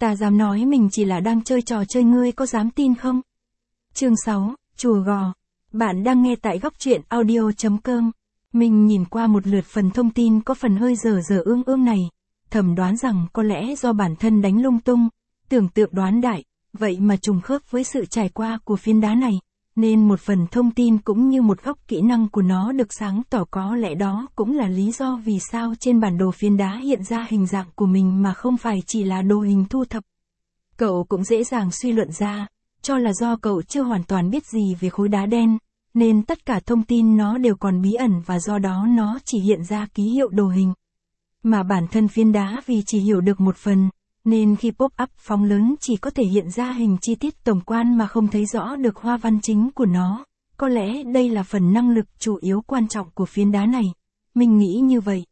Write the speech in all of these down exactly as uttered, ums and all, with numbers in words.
Ta dám nói mình chỉ là đang chơi trò chơi, ngươi có dám tin không? Chương sáu, Chùa Gò. Bạn đang nghe tại góc truyện audio chấm com. Mình nhìn qua một lượt phần thông tin có phần hơi dở dở ương ương này, thầm đoán rằng có lẽ do bản thân đánh lung tung, tưởng tượng đoán đại, vậy mà trùng khớp với sự trải qua của phiến đá này, nên một phần thông tin cũng như một góc kỹ năng của nó được sáng tỏ, có lẽ đó cũng là lý do vì sao trên bản đồ phiến đá hiện ra hình dạng của mình mà không phải chỉ là đồ hình thu thập. Cậu cũng dễ dàng suy luận ra, cho là do cậu chưa hoàn toàn biết gì về khối đá đen, nên tất cả thông tin nó đều còn bí ẩn và do đó nó chỉ hiện ra ký hiệu đồ hình. Mà bản thân phiến đá vì chỉ hiểu được một phần, nên khi pop-up phóng lớn chỉ có thể hiện ra hình chi tiết tổng quan mà không thấy rõ được hoa văn chính của nó. Có lẽ đây là phần năng lực chủ yếu quan trọng của phiến đá này. Mình nghĩ như vậy.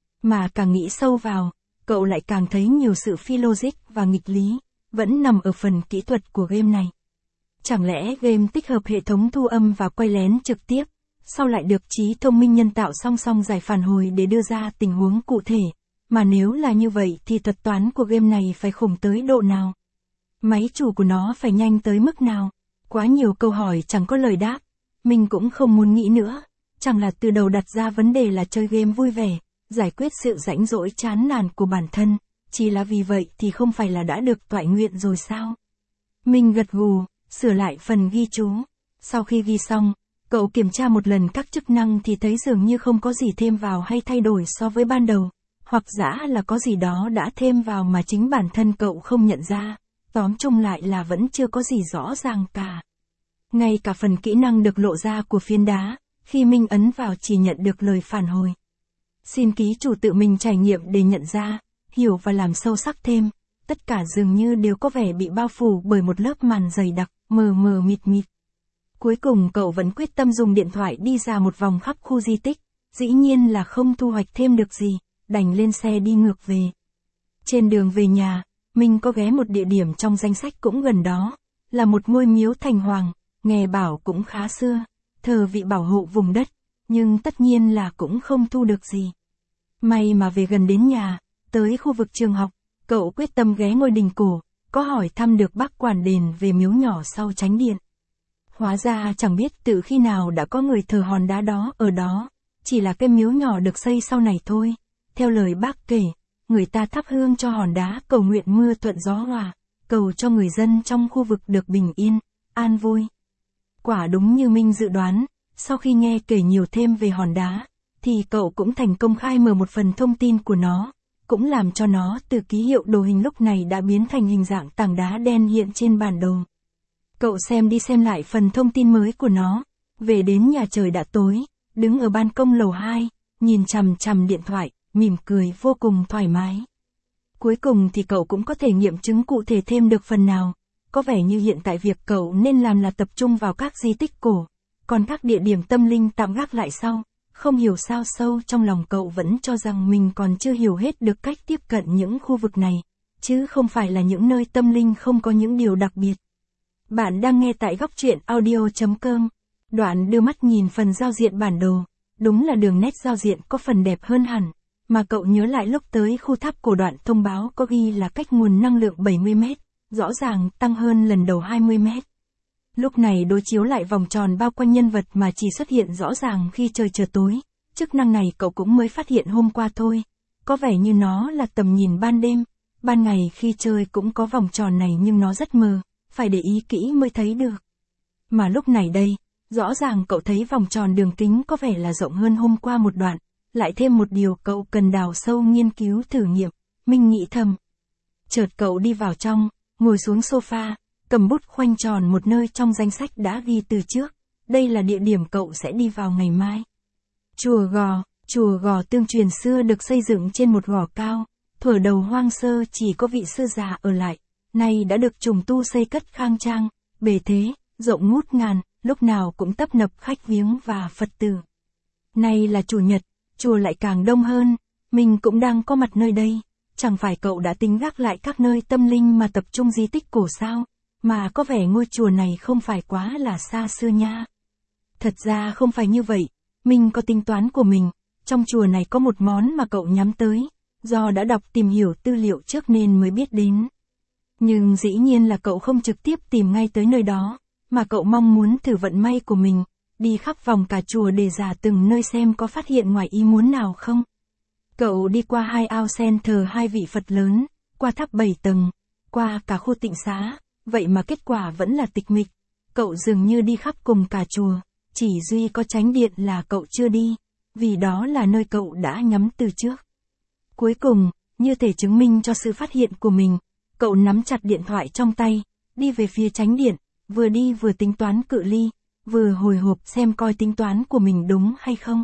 Mà càng nghĩ sâu vào, cậu lại càng thấy nhiều sự phi logic và nghịch lý, vẫn nằm ở phần kỹ thuật của game này. Chẳng lẽ game tích hợp hệ thống thu âm và quay lén trực tiếp, sau lại được trí thông minh nhân tạo song song giải phản hồi để đưa ra tình huống cụ thể? Mà nếu là như vậy thì thuật toán của game này phải khủng tới độ nào? Máy chủ của nó phải nhanh tới mức nào? Quá nhiều câu hỏi chẳng có lời đáp. Mình cũng không muốn nghĩ nữa. Chẳng là từ đầu đặt ra vấn đề là chơi game vui vẻ, giải quyết sự rãnh rỗi chán nản của bản thân. Chỉ là vì vậy thì không phải là đã được toại nguyện rồi sao? Mình gật gù, sửa lại phần ghi chú. Sau khi ghi xong, cậu kiểm tra một lần các chức năng thì thấy dường như không có gì thêm vào hay thay đổi so với ban đầu. Hoặc giả là có gì đó đã thêm vào mà chính bản thân cậu không nhận ra. Tóm chung lại là vẫn chưa có gì rõ ràng cả. Ngay cả phần kỹ năng được lộ ra của phiến đá, khi Minh ấn vào chỉ nhận được lời phản hồi. Xin ký chủ tự mình trải nghiệm để nhận ra, hiểu và làm sâu sắc thêm. Tất cả dường như đều có vẻ bị bao phủ bởi một lớp màn dày đặc, mờ mờ mịt mịt. Cuối cùng cậu vẫn quyết tâm dùng điện thoại đi ra một vòng khắp khu di tích. Dĩ nhiên là không thu hoạch thêm được gì, đành lên xe đi ngược về. Trên đường về nhà, mình có ghé một địa điểm trong danh sách cũng gần đó, là một ngôi miếu thành hoàng, nghe bảo cũng khá xưa, thờ vị bảo hộ vùng đất, nhưng tất nhiên là cũng không thu được gì. May mà về gần đến nhà, tới khu vực trường học, cậu quyết tâm ghé ngôi đình cổ, có hỏi thăm được bác quản đền về miếu nhỏ sau chánh điện. Hóa ra chẳng biết từ khi nào đã có người thờ hòn đá đó ở đó, chỉ là cái miếu nhỏ được xây sau này thôi. Theo lời bác kể, người ta thắp hương cho hòn đá cầu nguyện mưa thuận gió hòa, cầu cho người dân trong khu vực được bình yên, an vui. Quả đúng như Minh dự đoán, sau khi nghe kể nhiều thêm về hòn đá, thì cậu cũng thành công khai mở một phần thông tin của nó, cũng làm cho nó từ ký hiệu đồ hình lúc này đã biến thành hình dạng tảng đá đen hiện trên bản đồ. Cậu xem đi xem lại phần thông tin mới của nó, về đến nhà trời đã tối, đứng ở ban công lầu hai, nhìn chằm chằm điện thoại, mỉm cười vô cùng thoải mái. Cuối cùng thì cậu cũng có thể nghiệm chứng cụ thể thêm được phần nào, có vẻ như hiện tại việc cậu nên làm là tập trung vào các di tích cổ, còn các địa điểm tâm linh tạm gác lại sau. Không hiểu sao sâu trong lòng cậu vẫn cho rằng mình còn chưa hiểu hết được cách tiếp cận những khu vực này, chứ không phải là những nơi tâm linh không có những điều đặc biệt. Bạn đang nghe tại góc truyện audio chấm com. Đoạn đưa mắt nhìn phần giao diện bản đồ, đúng là đường nét giao diện có phần đẹp hơn hẳn, mà cậu nhớ lại lúc tới khu tháp cổ đoạn thông báo có ghi là cách nguồn năng lượng bảy mươi mét, rõ ràng tăng hơn lần đầu hai mươi mét. Lúc này đối chiếu lại vòng tròn bao quanh nhân vật mà chỉ xuất hiện rõ ràng khi trời chợt tối, chức năng này cậu cũng mới phát hiện hôm qua thôi, có vẻ như nó là tầm nhìn ban đêm, ban ngày khi chơi cũng có vòng tròn này nhưng nó rất mờ, phải để ý kỹ mới thấy được. Mà lúc này đây, rõ ràng cậu thấy vòng tròn đường kính có vẻ là rộng hơn hôm qua một đoạn, lại thêm một điều cậu cần đào sâu nghiên cứu thử nghiệm, Minh nghĩ thầm. Chợt cậu đi vào trong, ngồi xuống sofa, cầm bút khoanh tròn một nơi trong danh sách đã ghi từ trước, đây là địa điểm cậu sẽ đi vào ngày mai. Chùa Gò. Chùa Gò tương truyền xưa được xây dựng trên một gò cao, thuở đầu hoang sơ chỉ có vị sư già ở lại, nay đã được trùng tu xây cất khang trang, bề thế, rộng ngút ngàn, lúc nào cũng tấp nập khách viếng và Phật tử. Nay là chủ nhật, chùa lại càng đông hơn, mình cũng đang có mặt nơi đây, chẳng phải cậu đã tính gác lại các nơi tâm linh mà tập trung di tích cổ sao, mà có vẻ ngôi chùa này không phải quá là xa xưa nha. Thật ra không phải như vậy, mình có tính toán của mình, trong chùa này có một món mà cậu nhắm tới, do đã đọc tìm hiểu tư liệu trước nên mới biết đến. Nhưng dĩ nhiên là cậu không trực tiếp tìm ngay tới nơi đó, mà cậu mong muốn thử vận may của mình, đi khắp vòng cả chùa để dò từng nơi xem có phát hiện ngoài ý muốn nào không. Cậu đi qua hai ao sen thờ hai vị Phật lớn, qua tháp bảy tầng, qua cả khu tịnh xá, vậy mà kết quả vẫn là tịch mịch. Cậu dường như đi khắp cùng cả chùa, chỉ duy có chánh điện là cậu chưa đi, vì đó là nơi cậu đã nhắm từ trước. Cuối cùng, như thể chứng minh cho sự phát hiện của mình, cậu nắm chặt điện thoại trong tay, đi về phía chánh điện, vừa đi vừa tính toán cự ly, vừa hồi hộp xem coi tính toán của mình đúng hay không.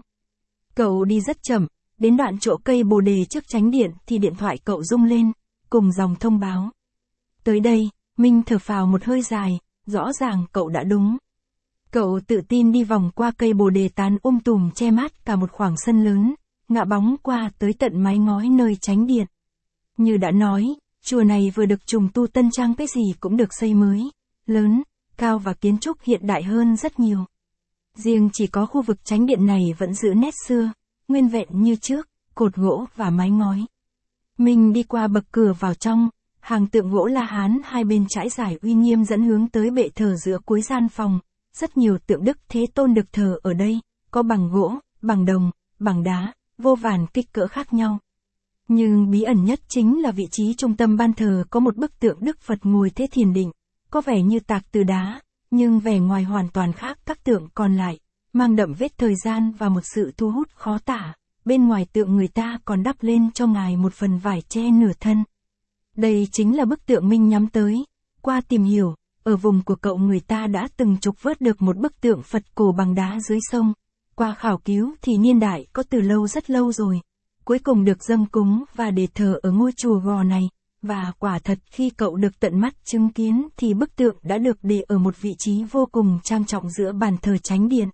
Cậu đi rất chậm, đến đoạn chỗ cây bồ đề trước chánh điện thì điện thoại cậu rung lên, cùng dòng thông báo. Tới đây, Minh thở phào một hơi dài, rõ ràng cậu đã đúng. Cậu tự tin đi vòng qua cây bồ đề tán um tùm che mát cả một khoảng sân lớn, ngả bóng qua tới tận mái ngói nơi chánh điện. Như đã nói, chùa này vừa được trùng tu tân trang, cái gì cũng được xây mới, lớn, cao và kiến trúc hiện đại hơn rất nhiều. Riêng chỉ có khu vực chánh điện này vẫn giữ nét xưa, nguyên vẹn như trước, cột gỗ và mái ngói. Mình đi qua bậc cửa vào trong, hàng tượng gỗ La Hán hai bên trải dài uy nghiêm dẫn hướng tới bệ thờ giữa cuối gian phòng. Rất nhiều tượng Đức Thế Tôn được thờ ở đây, có bằng gỗ, bằng đồng, bằng đá, vô vàn kích cỡ khác nhau. Nhưng bí ẩn nhất chính là vị trí trung tâm ban thờ có một bức tượng Đức Phật ngồi thế thiền định, có vẻ như tạc từ đá, nhưng vẻ ngoài hoàn toàn khác các tượng còn lại, mang đậm vết thời gian và một sự thu hút khó tả. Bên ngoài tượng người ta còn đắp lên cho ngài một phần vải che nửa thân. Đây chính là bức tượng Minh nhắm tới. Qua tìm hiểu, ở vùng của cậu người ta đã từng trục vớt được một bức tượng Phật cổ bằng đá dưới sông. Qua khảo cứu thì niên đại có từ lâu rất lâu rồi. Cuối cùng được dâng cúng và để thờ ở ngôi chùa Gò này. Và quả thật khi cậu được tận mắt chứng kiến thì bức tượng đã được để ở một vị trí vô cùng trang trọng giữa bàn thờ chánh điện.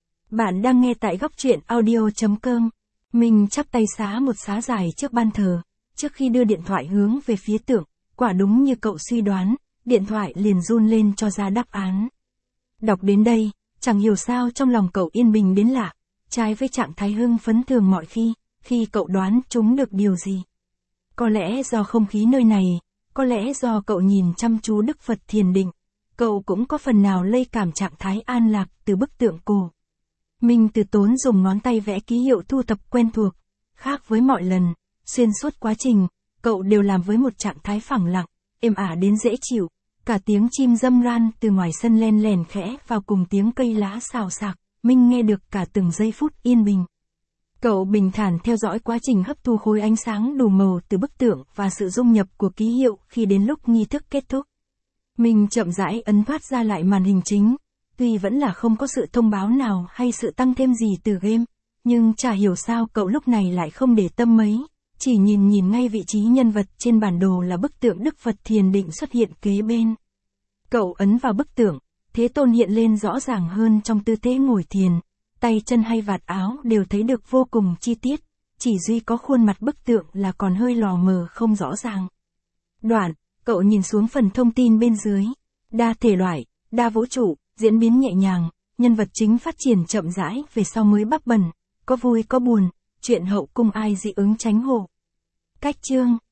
Bạn đang nghe tại góc truyện audio chấm com. Mình chắp tay xá một xá dài trước ban thờ, trước khi đưa điện thoại hướng về phía tượng, quả đúng như cậu suy đoán, điện thoại liền run lên cho ra đáp án. Đọc đến đây, chẳng hiểu sao trong lòng cậu yên bình đến lạ, trái với trạng thái hưng phấn thường mọi khi, khi cậu đoán trúng được điều gì. Có lẽ do không khí nơi này, có lẽ do cậu nhìn chăm chú Đức Phật thiền định, cậu cũng có phần nào lây cảm trạng thái an lạc từ bức tượng cổ. Mình từ tốn dùng ngón tay vẽ ký hiệu thu thập quen thuộc, khác với mọi lần, xuyên suốt quá trình, cậu đều làm với một trạng thái phẳng lặng, êm ả đến dễ chịu, cả tiếng chim râm ran từ ngoài sân len lèn khẽ vào cùng tiếng cây lá xào xạc, Minh nghe được cả từng giây phút yên bình. Cậu bình thản theo dõi quá trình hấp thu khối ánh sáng đủ màu từ bức tượng và sự dung nhập của ký hiệu khi đến lúc nghi thức kết thúc. Mình chậm rãi ấn thoát ra lại màn hình chính. Tuy vẫn là không có sự thông báo nào hay sự tăng thêm gì từ game, nhưng chả hiểu sao cậu lúc này lại không để tâm mấy, chỉ nhìn nhìn ngay vị trí nhân vật trên bản đồ là bức tượng Đức Phật thiền định xuất hiện kế bên. Cậu ấn vào bức tượng, Thế Tôn hiện lên rõ ràng hơn trong tư thế ngồi thiền, tay chân hay vạt áo đều thấy được vô cùng chi tiết, chỉ duy có khuôn mặt bức tượng là còn hơi lò mờ không rõ ràng. Đoạn, cậu nhìn xuống phần thông tin bên dưới, đa thể loại, đa vũ trụ, diễn biến nhẹ nhàng, nhân vật chính phát triển chậm rãi về sau mới bắp bần, có vui có buồn, chuyện hậu cung ai dị ứng tránh hộ. Cách chương